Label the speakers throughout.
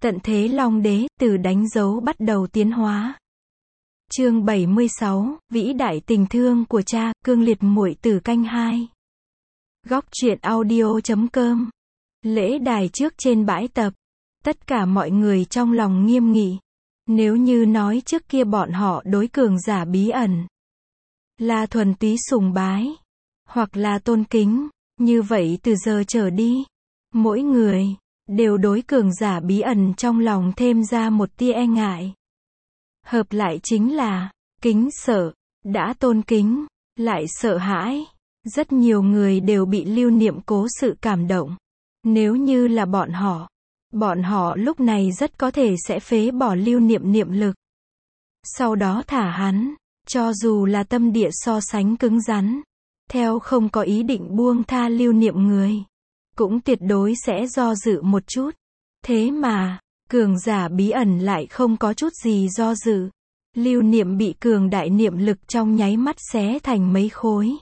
Speaker 1: Tận thế Long Đế, từ đánh dấu bắt đầu tiến hóa. Chương 76, Vĩ đại tình thương của cha, cương liệt muội tử canh 2. Góc truyện audio.com. Lễ đài trước trên bãi tập. Tất cả mọi người trong lòng nghiêm nghị. Nếu như nói trước kia bọn họ đối cường giả bí ẩn là thuần túy sùng bái, hoặc là tôn kính, như vậy từ giờ trở đi, mỗi người đều đối cường giả bí ẩn trong lòng thêm ra một tia e ngại. Hợp lại chính là kính sợ, đã tôn kính, lại sợ hãi. Rất nhiều người đều bị Lưu Niệm cố sự cảm động. Nếu như là bọn họ lúc này rất có thể sẽ phế bỏ Lưu Niệm niệm lực. Sau đó thả hắn, cho dù là tâm địa so sánh cứng rắn, theo không có ý định buông tha Lưu Niệm người, cũng tuyệt đối sẽ do dự một chút. Thế mà, cường giả bí ẩn lại không có chút gì do dự. Lưu Niệm bị cường đại niệm lực trong nháy mắt xé thành mấy khối.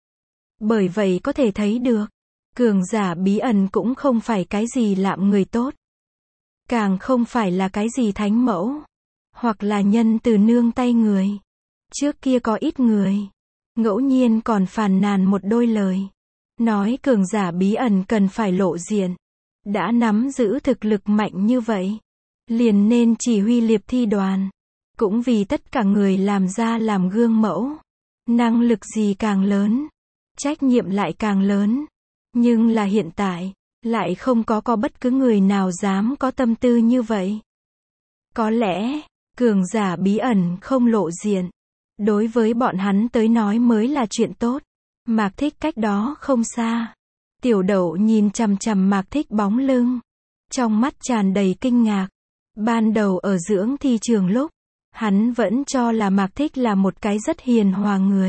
Speaker 1: Bởi vậy có thể thấy được, cường giả bí ẩn cũng không phải cái gì lạm người tốt, càng không phải là cái gì thánh mẫu, hoặc là nhân từ nương tay người. Trước kia có ít người ngẫu nhiên còn phàn nàn một đôi lời, nói cường giả bí ẩn cần phải lộ diện. Đã nắm giữ thực lực mạnh như vậy, liền nên chỉ huy liệp thi đoàn, cũng vì tất cả người làm ra làm gương mẫu. Năng lực gì càng lớn, trách nhiệm lại càng lớn. Nhưng là hiện tại, lại không có bất cứ người nào dám có tâm tư như vậy. Có lẽ, cường giả bí ẩn không lộ diện, đối với bọn hắn tới nói mới là chuyện tốt. Mạc Thích cách đó không xa. Tiểu Đậu nhìn chằm chằm Mạc Thích bóng lưng, trong mắt tràn đầy kinh ngạc. Ban đầu ở dưỡng thi trường lúc, hắn vẫn cho là Mạc Thích là một cái rất hiền hòa người.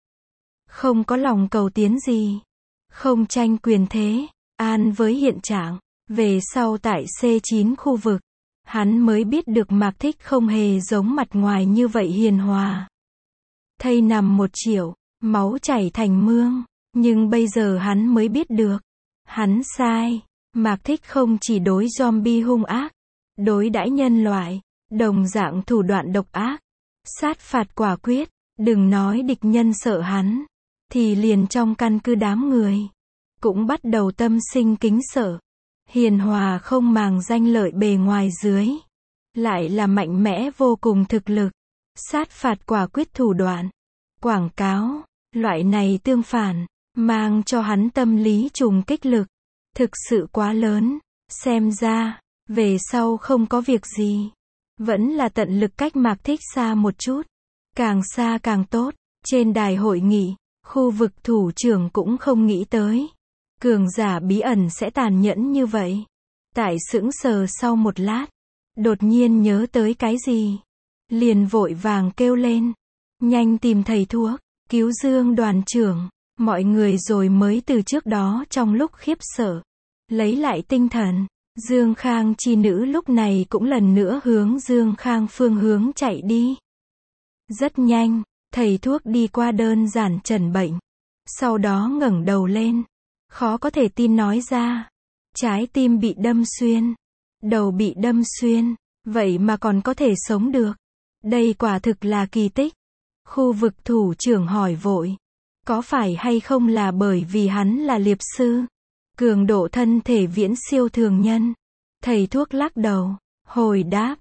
Speaker 1: Không có lòng cầu tiến gì, không tranh quyền thế, an với hiện trạng. Về sau tại C9 khu vực, hắn mới biết được Mạc Thích không hề giống mặt ngoài như vậy hiền hòa. Thây nằm 1 triệu, máu chảy thành mương. Nhưng bây giờ hắn mới biết được, hắn sai. Mạc Thích không chỉ đối zombie hung ác, đối đãi nhân loại, đồng dạng thủ đoạn độc ác, sát phạt quả quyết. Đừng nói địch nhân sợ hắn, thì liền trong căn cứ đám người cũng bắt đầu tâm sinh kính sợ. Hiền hòa không màng danh lợi bề ngoài dưới, lại là mạnh mẽ vô cùng thực lực, sát phạt quả quyết thủ đoạn, quảng cáo, loại này tương phản, mang cho hắn tâm lý trùng kích lực, thực sự quá lớn. Xem ra, về sau không có việc gì, vẫn là tận lực cách Mạc Thích xa một chút, càng xa càng tốt. Trên đài hội nghị, khu vực thủ trưởng cũng không nghĩ tới, cường giả bí ẩn sẽ tàn nhẫn như vậy. Tại sững sờ sau một lát, đột nhiên nhớ tới cái gì, liền vội vàng kêu lên, nhanh tìm thầy thuốc, cứu Dương đoàn trưởng. Mọi người rồi mới từ trước đó trong lúc khiếp sợ, lấy lại tinh thần. Dương Khang chi nữ lúc này cũng lần nữa hướng Dương Khang phương hướng chạy đi. Rất nhanh, thầy thuốc đi qua đơn giản chẩn bệnh. Sau đó ngẩng đầu lên, khó có thể tin nói ra, trái tim bị đâm xuyên, đầu bị đâm xuyên, vậy mà còn có thể sống được. Đây quả thực là kỳ tích. Khu vực thủ trưởng hỏi vội, có phải hay không là bởi vì hắn là liệp sư, cường độ thân thể viễn siêu thường nhân? Thầy thuốc lắc đầu, hồi đáp,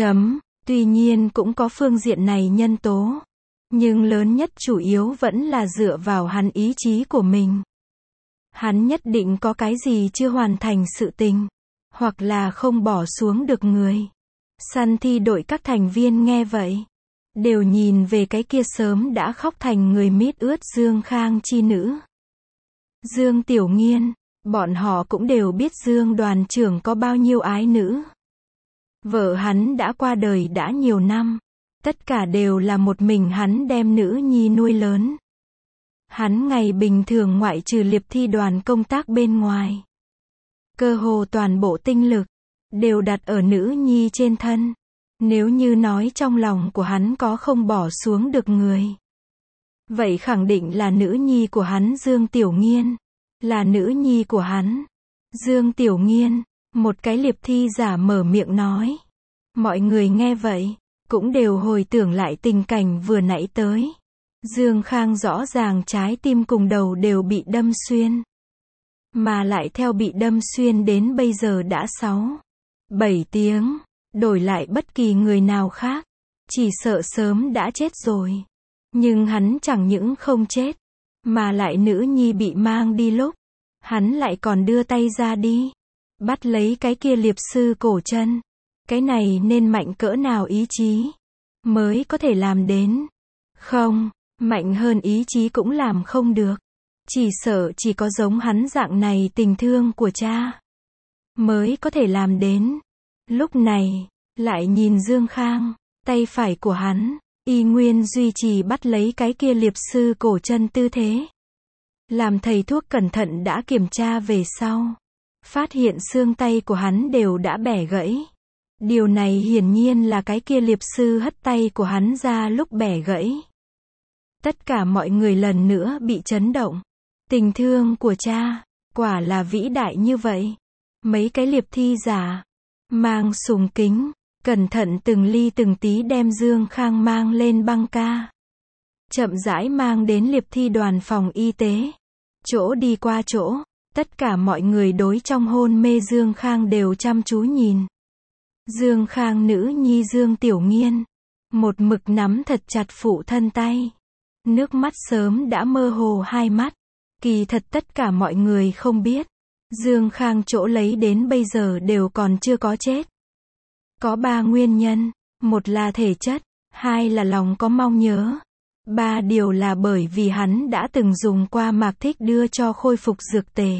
Speaker 1: tuy nhiên cũng có phương diện này nhân tố, nhưng lớn nhất chủ yếu vẫn là dựa vào hắn ý chí của mình. Hắn nhất định có cái gì chưa hoàn thành sự tình, hoặc là không bỏ xuống được người. Săn thi đội các thành viên nghe vậy, đều nhìn về cái kia sớm đã khóc thành người mít ướt Dương Khang chi nữ. Dương Tiểu Nghiên, bọn họ cũng đều biết Dương đoàn trưởng có bao nhiêu ái nữ. Vợ hắn đã qua đời đã nhiều năm, tất cả đều là một mình hắn đem nữ nhi nuôi lớn. Hắn ngày bình thường ngoại trừ liệp thi đoàn công tác bên ngoài, cơ hồ toàn bộ tinh lực đều đặt ở nữ nhi trên thân. Nếu như nói trong lòng của hắn có không bỏ xuống được người, vậy khẳng định là nữ nhi của hắn Dương Tiểu Nghiên. Là nữ nhi của hắn. Dương Tiểu Nghiên, Một cái liệp thi giả mở miệng nói. Mọi người nghe vậy, cũng đều hồi tưởng lại tình cảnh vừa nãy tới. Dương Khang rõ ràng trái tim cùng đầu đều bị đâm xuyên. Mà lại theo bị đâm xuyên đến bây giờ đã 6-7 tiếng. Đổi lại bất kỳ người nào khác, chỉ sợ sớm đã chết rồi. Nhưng hắn chẳng những không chết, mà lại nữ nhi bị mang đi lúc, hắn lại còn đưa tay ra đi, bắt lấy cái kia liệp sư cổ chân. Cái này nên mạnh cỡ nào ý chí mới có thể làm đến. Không, mạnh hơn ý chí cũng làm không được. Chỉ sợ chỉ có giống hắn dạng này tình thương của cha mới có thể làm đến. Lúc này, lại nhìn Dương Khang, tay phải của hắn, y nguyên duy trì bắt lấy cái kia liệp sư cổ chân tư thế. Làm thầy thuốc cẩn thận đã kiểm tra về sau, phát hiện xương tay của hắn đều đã bẻ gãy. Điều này hiển nhiên là cái kia liệp sư hất tay của hắn ra lúc bẻ gãy. Tất cả mọi người lần nữa bị chấn động. Tình thương của cha, quả là vĩ đại như vậy. Mấy cái liệp thi giả, mang súng kính, cẩn thận từng ly từng tí đem Dương Khang mang lên băng ca. Chậm rãi mang đến liệp thi đoàn phòng y tế. Chỗ đi qua chỗ, tất cả mọi người đối trong hôn mê Dương Khang đều chăm chú nhìn. Dương Khang nữ nhi Dương Tiểu Nghiên, một mực nắm thật chặt phụ thân tay. Nước mắt sớm đã mơ hồ hai mắt. Kỳ thật tất cả mọi người không biết, Dương Khang chỗ lấy đến bây giờ đều còn chưa có chết. Có 3 nguyên nhân, 1 là thể chất, 2 là lòng có mong nhớ, 3 điều là bởi vì hắn đã từng dùng qua Mạc Thích đưa cho khôi phục dược tề.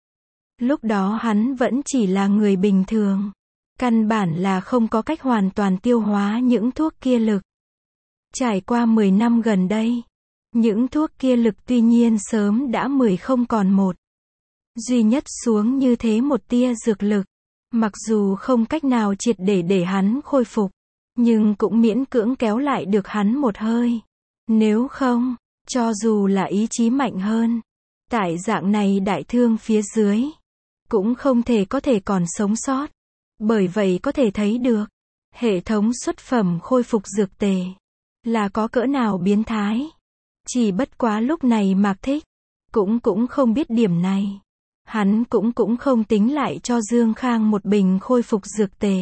Speaker 1: Lúc đó hắn vẫn chỉ là người bình thường, căn bản là không có cách hoàn toàn tiêu hóa những thuốc kia lực. Trải qua 10 năm gần đây, những thuốc kia lực tuy nhiên sớm đã 10 không còn 1. Duy nhất xuống như thế một tia dược lực. Mặc dù không cách nào triệt để hắn khôi phục, nhưng cũng miễn cưỡng kéo lại được hắn một hơi. Nếu không, cho dù là ý chí mạnh hơn, tại dạng này đại thương phía dưới, cũng không thể có thể còn sống sót. Bởi vậy có thể thấy được, hệ thống xuất phẩm khôi phục dược tề là có cỡ nào biến thái. Chỉ bất quá lúc này Mạc Thích cũng không biết điểm này. Hắn cũng không tính lại cho Dương Khang một bình khôi phục dược tề.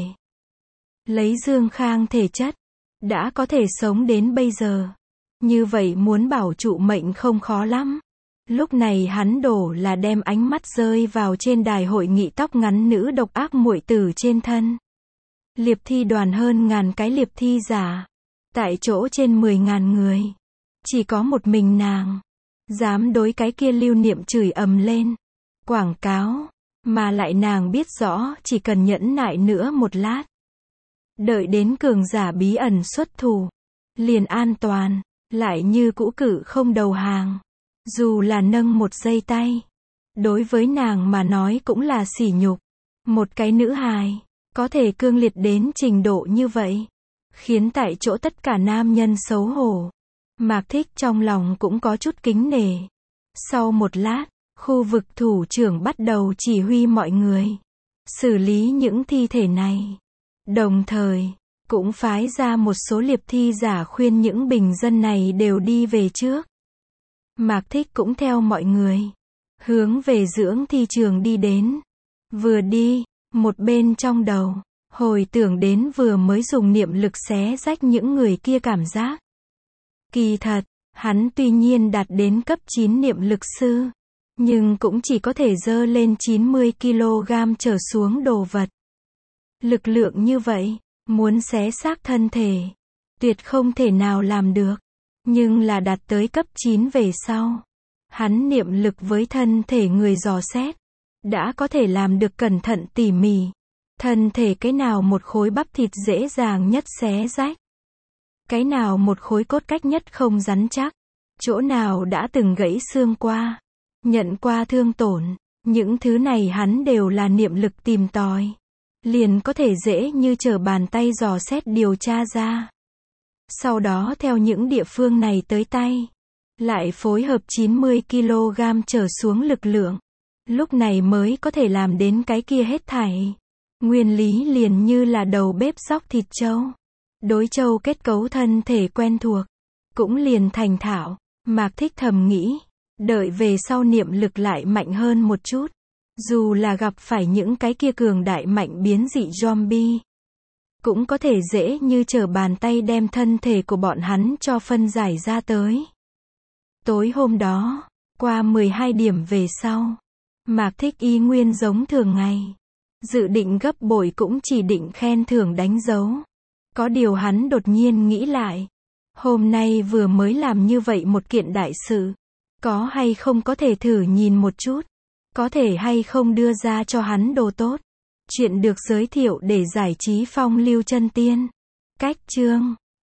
Speaker 1: Lấy Dương Khang thể chất, đã có thể sống đến bây giờ. Như vậy muốn bảo trụ mệnh không khó lắm. Lúc này hắn đổ là đem ánh mắt rơi vào trên đài hội nghị tóc ngắn nữ độc ác muội tử trên thân. Liệp thi đoàn hơn 1000 cái liệp thi giả. Tại chỗ trên 10.000 người. Chỉ có một mình nàng. Dám đối cái kia Lưu Niệm chửi ầm lên. Quảng cáo. Mà lại nàng biết rõ chỉ cần nhẫn nại nữa một lát. Đợi đến cường giả bí ẩn xuất thủ. Liền an toàn. Lại như cũ cự không đầu hàng. Dù là nâng một giây tay. Đối với nàng mà nói cũng là sỉ nhục. Một cái nữ hài. Có thể cương liệt đến trình độ như vậy. Khiến tại chỗ tất cả nam nhân xấu hổ. Mạc Thích trong lòng cũng có chút kính nể. Sau một lát, khu vực thủ trưởng bắt đầu chỉ huy mọi người xử lý những thi thể này. Đồng thời, cũng phái ra một số liệp thi giả khuyên những bình dân này đều đi về trước. Mạc Thích cũng theo mọi người hướng về dưỡng thi trường đi đến. Vừa đi, một bên trong đầu hồi tưởng đến vừa mới dùng niệm lực xé rách những người kia cảm giác. Kỳ thật, hắn tuy nhiên đạt đến cấp 9 niệm lực sư, nhưng cũng chỉ có thể dơ lên 90 kg trở xuống đồ vật. Lực lượng như vậy, muốn xé xác thân thể, tuyệt không thể nào làm được. Nhưng là đạt tới cấp 9 về sau, hắn niệm lực với thân thể người dò xét, đã có thể làm được cẩn thận tỉ mỉ. Thân thể cái nào một khối bắp thịt dễ dàng nhất xé rách, cái nào một khối cốt cách nhất không rắn chắc, chỗ nào đã từng gãy xương qua, nhận qua thương tổn, những thứ này hắn đều là niệm lực tìm tòi, liền có thể dễ như trở bàn tay dò xét điều tra ra. Sau đó theo những địa phương này tới tay, lại phối hợp 90 kg trở xuống lực lượng, lúc này mới có thể làm đến cái kia hết thảy. Nguyên lý liền như là đầu bếp xóc thịt trâu. Đối trâu kết cấu thân thể quen thuộc, cũng liền thành thạo. Mạc Thích thầm nghĩ, đợi về sau niệm lực lại mạnh hơn một chút. Dù là gặp phải những cái kia cường đại mạnh biến dị zombie, cũng có thể dễ như trở bàn tay đem thân thể của bọn hắn cho phân giải ra tới. Tối hôm đó, qua 12 điểm về sau, Mạc Thích y nguyên giống thường ngày. Dự định gấp bội cũng chỉ định khen thưởng đánh dấu. Có điều hắn đột nhiên nghĩ lại. Hôm nay vừa mới làm như vậy một kiện đại sự. Có hay không có thể thử nhìn một chút. Có thể hay không đưa ra cho hắn đồ tốt. Chuyện được giới thiệu để giải trí phong lưu chân tiên. Cách chương